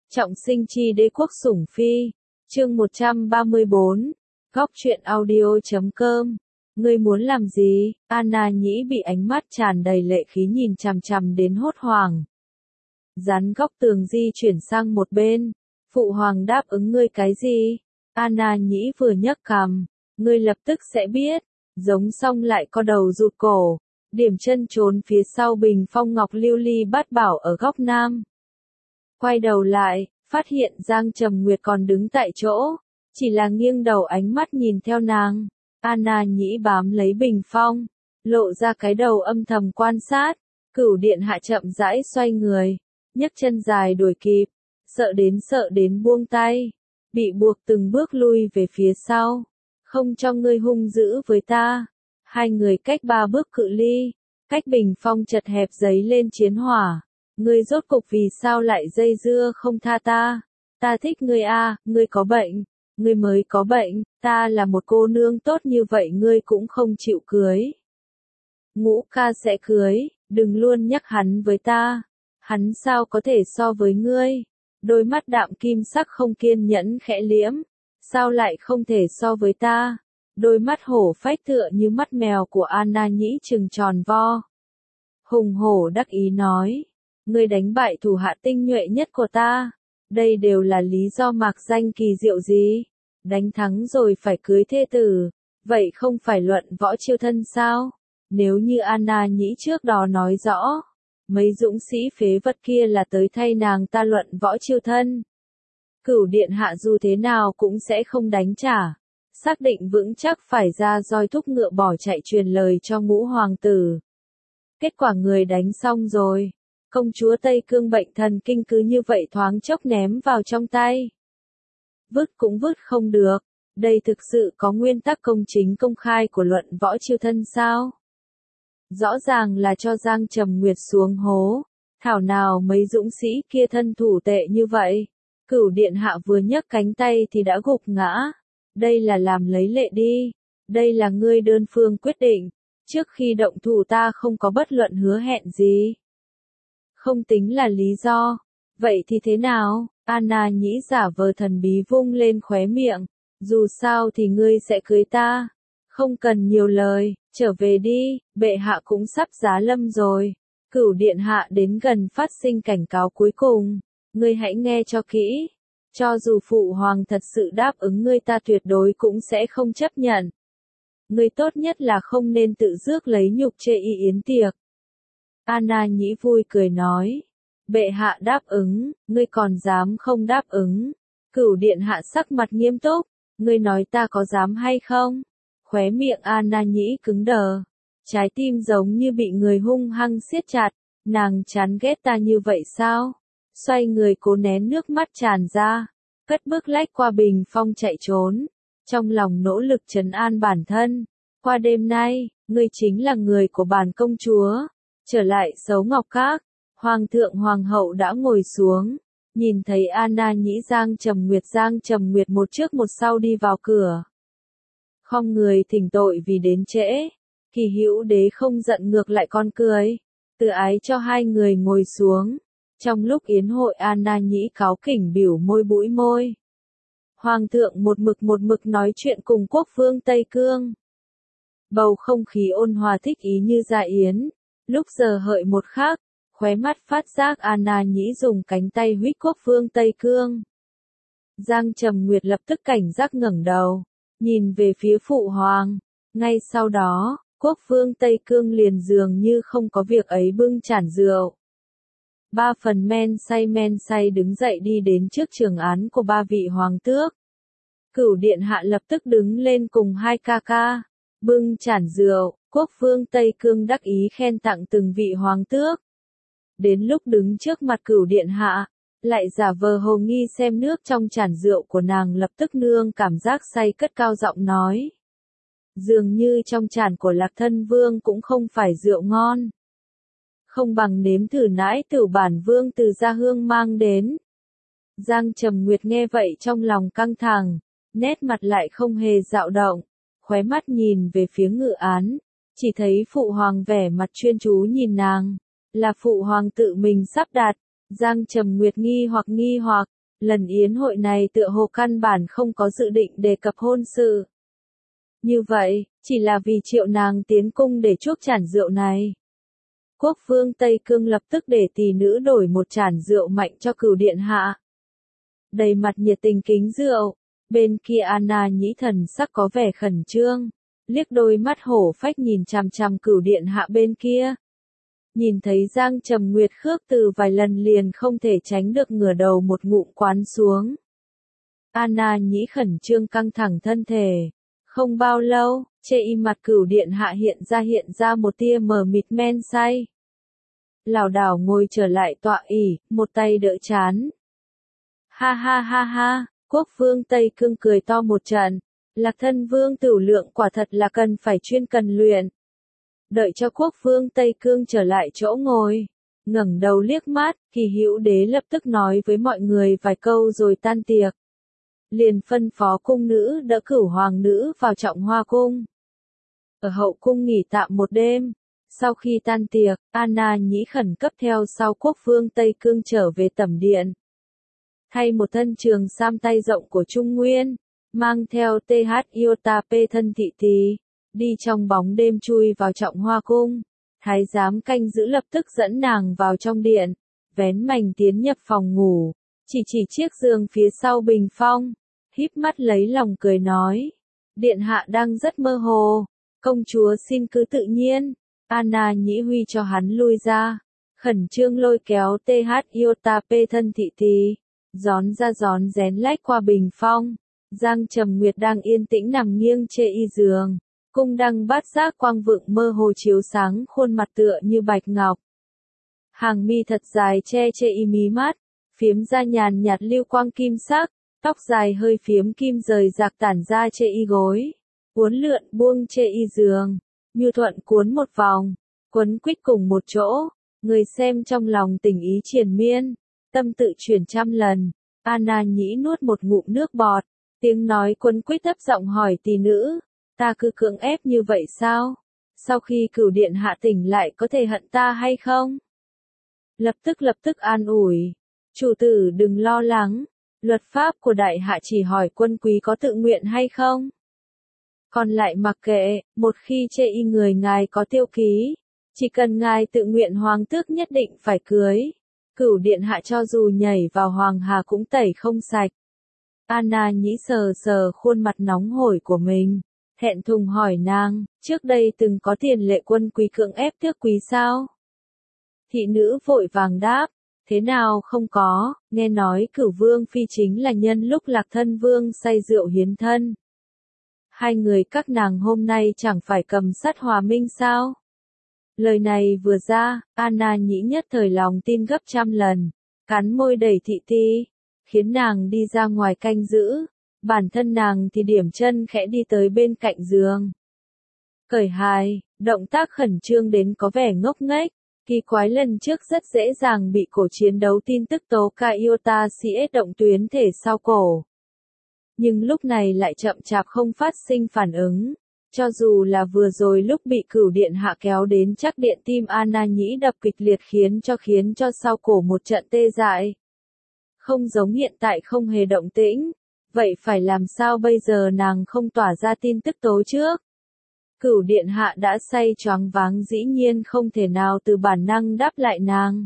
Trọng sinh chi đế quốc sủng phi, chương 134, góc truyện audio.com. Ngươi muốn làm gì? Anna Nhĩ bị ánh mắt tràn đầy lệ khí nhìn chằm chằm đến hốt hoảng. Dán góc tường di chuyển sang một bên. Phụ hoàng đáp ứng ngươi cái gì? Anna Nhĩ vừa nhấc cằm, ngươi lập tức sẽ biết. Giống xong lại co đầu rụt cổ, điểm chân trốn phía sau bình phong ngọc lưu ly bát bảo ở góc nam. Quay đầu lại, phát hiện Giang Trầm Nguyệt còn đứng tại chỗ, chỉ là nghiêng đầu ánh mắt nhìn theo nàng. Anna Nhĩ bám lấy bình phong, lộ ra cái đầu âm thầm quan sát. Cửu điện hạ chậm rãi xoay người, nhấc chân dài đuổi kịp, sợ đến buông tay, bị buộc từng bước lui về phía sau. Không cho ngươi hung dữ với ta. Hai người cách 3 bước cự ly, cách bình phong chật hẹp giấy lên chiến hỏa. Ngươi rốt cục vì sao lại dây dưa không tha ta? Ta thích ngươi à, ngươi có bệnh, ngươi mới có bệnh, ta là một cô nương tốt như vậy ngươi cũng không chịu cưới. Ngũ ca sẽ cưới, đừng luôn nhắc hắn với ta, hắn sao có thể so với ngươi? Đôi mắt đạm kim sắc không kiên nhẫn khẽ liễm, sao lại không thể so với ta? Đôi mắt hổ phách tựa như mắt mèo của Anna Nhĩ trừng tròn vo. Hùng hổ đắc ý nói. Ngươi đánh bại thủ hạ tinh nhuệ nhất của ta. Đây đều là lý do mạc danh kỳ diệu gì? Đánh thắng rồi phải cưới thê tử. Vậy không phải luận võ chiêu thân sao? Nếu như Anna Nhĩ trước đó nói rõ, mấy dũng sĩ phế vật kia là tới thay nàng ta luận võ chiêu thân. Cửu điện hạ dù thế nào cũng sẽ không đánh trả. Xác định vững chắc phải ra roi thúc ngựa bỏ chạy truyền lời cho ngũ hoàng tử. Kết quả người đánh xong rồi. Công chúa Tây Cương bệnh thần kinh cứ như vậy thoáng chốc ném vào trong tay. Vứt cũng vứt không được. Đây thực sự có nguyên tắc công chính công khai của luận võ chiêu thân sao? Rõ ràng là cho Giang Trầm Nguyệt xuống hố. Thảo nào mấy dũng sĩ kia thân thủ tệ như vậy. Cửu điện hạ vừa nhấc cánh tay thì đã gục ngã. Đây là làm lấy lệ đi. Đây là ngươi đơn phương quyết định. Trước khi động thủ ta không có bất luận hứa hẹn gì. Không tính là lý do. Vậy thì thế nào? Anna Nhĩ giả vờ thần bí vung lên khóe miệng. Dù sao thì ngươi sẽ cưới ta. Không cần nhiều lời, trở về đi, bệ hạ cũng sắp giá lâm rồi. Cửu điện hạ đến gần phát sinh cảnh cáo cuối cùng. Ngươi hãy nghe cho kỹ. Cho dù phụ hoàng thật sự đáp ứng ngươi ta tuyệt đối cũng sẽ không chấp nhận. Ngươi tốt nhất là không nên tự rước lấy nhục chê y yến tiệc. Anna Nhĩ vui cười nói. Bệ hạ đáp ứng, ngươi còn dám không đáp ứng. Cửu điện hạ sắc mặt nghiêm túc. Ngươi nói ta có dám hay không? Khóe miệng Anna Nhĩ cứng đờ. Trái tim giống như bị người hung hăng siết chặt. Nàng chán ghét ta như vậy sao? Xoay người cố nén nước mắt tràn ra. Cất bước lách qua bình phong chạy trốn. Trong lòng nỗ lực trấn an bản thân. Qua đêm nay, ngươi chính là người của bản công chúa. Trở lại Sấu Ngọc Các, Hoàng thượng Hoàng hậu đã ngồi xuống, nhìn thấy Anna Nhĩ Giang Trầm Nguyệt một trước một sau đi vào cửa. Khom người thỉnh tội vì đến trễ, Kỳ Hữu đế không giận ngược lại con cười, từ ái cho hai người ngồi xuống. Trong lúc yến hội Anna Nhĩ cáu kỉnh biểu môi bũi môi. Hoàng thượng một mực nói chuyện cùng quốc vương Tây Cương. Bầu không khí ôn hòa thích ý như dạ yến. Lúc giờ hợi một khắc, khóe mắt phát giác Anna Nhĩ dùng cánh tay huých quốc vương Tây Cương. Giang Trầm Nguyệt lập tức cảnh giác ngẩng đầu, nhìn về phía phụ hoàng. Ngay sau đó, quốc vương Tây Cương liền dường như không có việc ấy bưng chản rượu. 3 phần men say đứng dậy đi đến trước trường án của 3 vị hoàng tước. Cửu điện hạ lập tức đứng lên cùng hai ca ca, bưng chản rượu. Quốc vương Tây Cương đắc ý khen tặng từng vị hoàng tước. Đến lúc đứng trước mặt cửu điện hạ, lại giả vờ hồ nghi xem nước trong chản rượu của nàng lập tức nương cảm giác say cất cao giọng nói. Dường như trong chản của Lạc Thân Vương cũng không phải rượu ngon. Không bằng nếm thử nãi tử bản vương từ Gia Hương mang đến. Giang Trầm Nguyệt nghe vậy trong lòng căng thẳng, nét mặt lại không hề dao động, khóe mắt nhìn về phía ngự án. Chỉ thấy phụ hoàng vẻ mặt chuyên chú nhìn nàng, là phụ hoàng tự mình sắp đặt. Giang Trầm Nguyệt nghi hoặc, Lần yến hội này tựa hồ căn bản không có dự định đề cập hôn sự. Như vậy, chỉ là vì triệu nàng tiến cung để chuốc chản rượu này. Quốc vương Tây Cương lập tức để tỷ nữ đổi một chản rượu mạnh cho cửu điện hạ. Đầy mặt nhiệt tình kính rượu, bên kia Anna nhĩ thần sắc có vẻ khẩn trương, liếc đôi mắt hổ phách nhìn chằm chằm cửu điện hạ bên kia. Nhìn thấy Giang Trầm Nguyệt khước từ vài lần liền không thể tránh được ngửa đầu một ngụm quán xuống. Anna nhĩ khẩn trương căng thẳng thân thể. Không bao lâu, trên mặt cửu điện hạ hiện ra một tia mờ mịt men say. Lảo đảo ngồi trở lại tọa ỷ, một tay đỡ chán. Ha ha ha ha, quốc vương Tây Cương cười to một trận. Lạc thân vương Tửu Lượng quả thật là cần phải chuyên cần luyện. Đợi cho quốc vương Tây Cương trở lại chỗ ngồi, ngẩng đầu liếc mắt, Kỳ Hữu Đế lập tức nói với mọi người vài câu rồi tan tiệc. Liền phân phó cung nữ đỡ cửu hoàng nữ vào Trọng Hoa cung. Ở hậu cung nghỉ tạm một đêm. Sau khi tan tiệc, Anna nhĩ khẩn cấp theo sau quốc vương Tây Cương trở về tẩm điện. Thay một thân trường sam tay rộng của Trung Nguyên, mang theo TH Iota P thân thị tí, đi trong bóng đêm chui vào Trọng Hoa cung. Thái giám canh giữ lập tức dẫn nàng vào trong điện, vén mành tiến nhập phòng ngủ, chỉ chiếc giường phía sau bình phong, híp mắt lấy lòng cười nói. Điện hạ đang rất mơ hồ, công chúa xin cứ tự nhiên. Anna nhĩ huy cho hắn lui ra, khẩn trương lôi kéo TH Iota P thân thị tí, gión ra gión rén lách qua bình phong. Giang Trầm Nguyệt đang yên tĩnh nằm nghiêng trên y giường, cung đăng bát giác quang vượng mơ hồ chiếu sáng khuôn mặt tựa như bạch ngọc. Hàng mi thật dài che y mí mắt, phiếm ra nhàn nhạt lưu quang kim sắc, tóc dài hơi phiếm kim rời rạc tản ra trên y gối, uốn lượn buông trên y giường, như thuận cuốn một vòng, quấn quýt cùng một chỗ, người xem trong lòng tình ý triền miên, tâm tự chuyển trăm lần. Anna nhĩ nuốt một ngụm nước bọt, tiếng nói quấn quýt thấp giọng hỏi tỷ nữ, ta cứ cưỡng ép như vậy sao? Sau khi cửu điện hạ tỉnh lại có thể hận ta hay không? Lập tức an ủi, chủ tử đừng lo lắng, luật pháp của đại hạ chỉ hỏi quân quý có tự nguyện hay không? Còn lại mặc kệ, một khi chê y người ngài có tiêu ký, chỉ cần ngài tự nguyện hoàng tước nhất định phải cưới. Cửu điện hạ cho dù nhảy vào hoàng hà cũng tẩy không sạch. Anna nhĩ sờ khuôn mặt nóng hổi của mình, thẹn thùng hỏi nàng, trước đây từng có tiền lệ quân quý cưỡng ép tước quý sao? Thị nữ vội vàng đáp, thế nào không có, nghe nói Cửu vương phi chính là nhân lúc Lạc thân vương say rượu hiến thân. Hai người các nàng hôm nay chẳng phải cầm sắt hòa minh sao? Lời này vừa ra, Anna nhĩ nhất thời lòng tin gấp trăm lần, cắn môi đẩy thị ti, khiến nàng đi ra ngoài canh giữ, bản thân nàng thì điểm chân khẽ đi tới bên cạnh giường. Cởi hài, động tác khẩn trương đến có vẻ ngốc nghếch, kỳ quái lần trước rất dễ dàng bị cổ chiến đấu tin tức tố ca iota CS động tuyến thể sau cổ. Nhưng lúc này lại chậm chạp không phát sinh phản ứng. Cho dù là vừa rồi lúc bị cửu điện hạ kéo đến chắc điện tim Anna nhĩ đập kịch liệt khiến cho sau cổ một trận tê dại. Không giống hiện tại không hề động tĩnh. Vậy phải làm sao bây giờ nàng không tỏa ra tin tức tối trước? Cửu điện hạ đã say choáng váng dĩ nhiên không thể nào từ bản năng đáp lại nàng.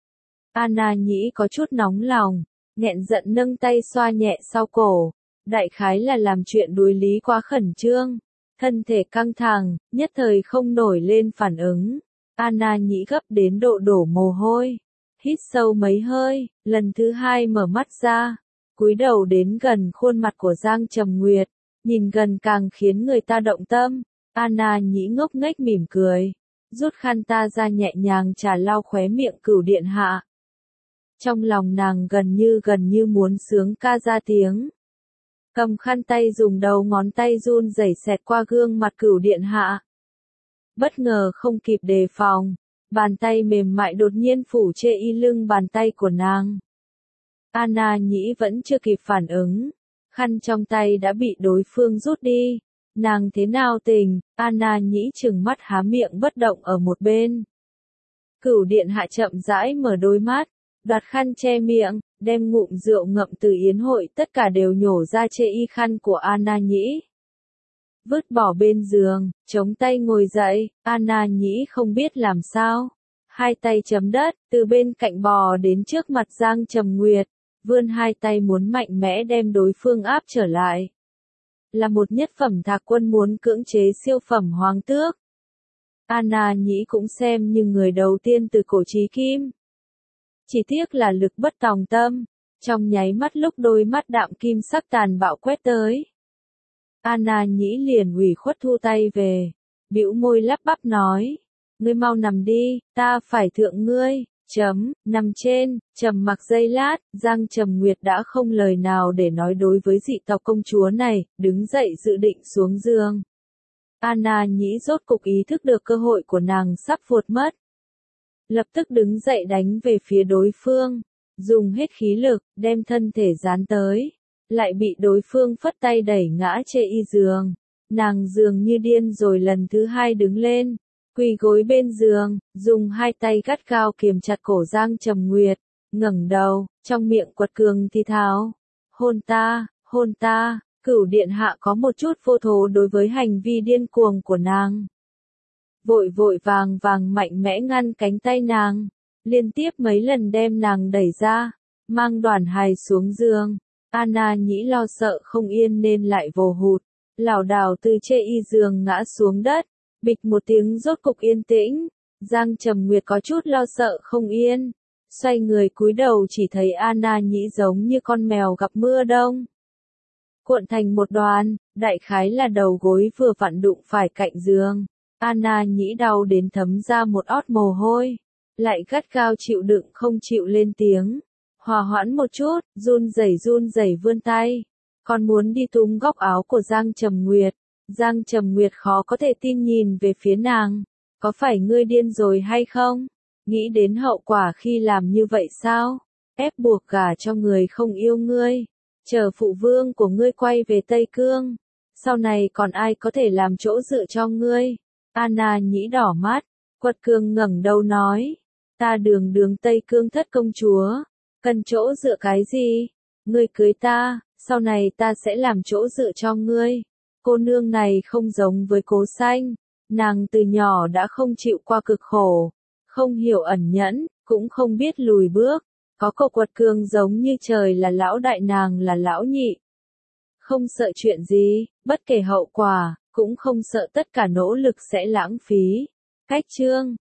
Anna nhĩ có chút nóng lòng, nghẹn giận nâng tay xoa nhẹ sau cổ. Đại khái là làm chuyện đối lý quá khẩn trương. Thân thể căng thẳng, nhất thời không nổi lên phản ứng. Anna nhĩ gấp đến độ đổ mồ hôi. Hít sâu mấy hơi, lần thứ hai mở mắt ra. Cúi đầu đến gần khuôn mặt của Giang Trầm Nguyệt. Nhìn gần càng khiến người ta động tâm. Anna nhĩ ngốc nghếch mỉm cười. Rút khăn ta ra nhẹ nhàng trà lau khóe miệng cửu điện hạ. Trong lòng nàng gần như muốn sướng ca ra tiếng. Cầm khăn tay dùng đầu ngón tay run rẩy xẹt qua gương mặt cửu điện hạ. Bất ngờ không kịp đề phòng, bàn tay mềm mại đột nhiên phủ trên y lưng bàn tay của nàng. Anna nhĩ vẫn chưa kịp phản ứng, khăn trong tay đã bị đối phương rút đi. Nàng thế nào tình? Anna nhĩ trừng mắt há miệng bất động ở một bên. Cửu điện hạ chậm rãi mở đôi mắt, đoạt khăn che miệng, đem ngụm rượu ngậm từ yến hội tất cả đều nhổ ra chê y khăn của Anna Nhĩ. Vứt bỏ bên giường, chống tay ngồi dậy, Anna Nhĩ không biết làm sao. Hai tay chấm đất, từ bên cạnh bò đến trước mặt Giang Trầm Nguyệt, vươn hai tay muốn mạnh mẽ đem đối phương áp trở lại. Là một nhất phẩm thạc quân muốn cưỡng chế siêu phẩm hoàng tước. Anna Nhĩ cũng xem như người đầu tiên từ cổ chí kim. Chỉ tiếc là lực bất tòng tâm, trong nháy mắt lúc đôi mắt đạm kim sắc tàn bạo quét tới. Anna Nhĩ liền ủy khuất thu tay về, bĩu môi lắp bắp nói, ngươi mau nằm đi, ta phải thượng ngươi, nằm trên, trầm mặc giây lát, Giang Trầm Nguyệt đã không lời nào để nói đối với dị tộc công chúa này, đứng dậy dự định xuống giường. Anna Nhĩ rốt cục ý thức được cơ hội của nàng sắp vụt mất. Lập tức đứng dậy đánh về phía đối phương, dùng hết khí lực, đem thân thể dán tới, lại bị đối phương phất tay đẩy ngã chê y giường. Nàng dường như điên rồi lần thứ hai đứng lên, quỳ gối bên giường, dùng hai tay gắt gao kiềm chặt cổ Giang Trầm Nguyệt, ngẩng đầu, trong miệng quật cường thì thào, hôn ta, Cửu điện hạ có một chút vô thố đối với hành vi điên cuồng của nàng. Vội vội vàng vàng mạnh mẽ ngăn cánh tay nàng, liên tiếp mấy lần đem nàng đẩy ra, mang Đoàn Hài xuống giường. Anna Nhĩ lo sợ không yên nên lại vồ hụt, lảo đảo từ chê y giường ngã xuống đất, bịch một tiếng rốt cục yên tĩnh. Giang Trầm Nguyệt có chút lo sợ không yên, xoay người cúi đầu chỉ thấy Anna Nhĩ giống như con mèo gặp mưa đông, cuộn thành một đoàn, đại khái là đầu gối vừa vặn đụng phải cạnh giường. Anna Nhĩ đau đến thấm ra một ót mồ hôi, lại gắt gao chịu đựng không chịu lên tiếng. Hòa hoãn một chút, run rẩy vươn tay, còn muốn đi túm góc áo của Giang Trầm Nguyệt. Giang Trầm Nguyệt khó có thể tin nhìn về phía nàng, có phải ngươi điên rồi hay không? Nghĩ đến hậu quả khi làm như vậy sao? Ép buộc gả cho người không yêu ngươi, chờ phụ vương của ngươi quay về Tây Cương, sau này còn ai có thể làm chỗ dựa cho ngươi? Anna Nhĩ đỏ mắt, quật cường ngẩng đầu nói, ta đường Tây Cương thất công chúa, cần chỗ dựa cái gì? Ngươi cưới ta, sau này ta sẽ làm chỗ dựa cho ngươi. Cô nương này không giống với Cố Xanh, nàng từ nhỏ đã không chịu qua cực khổ, không hiểu ẩn nhẫn, cũng không biết lùi bước, có cậu quật cường giống như trời là lão đại nàng là lão nhị. Không sợ chuyện gì, bất kể hậu quả, cũng không sợ tất cả nỗ lực sẽ lãng phí. Cách chương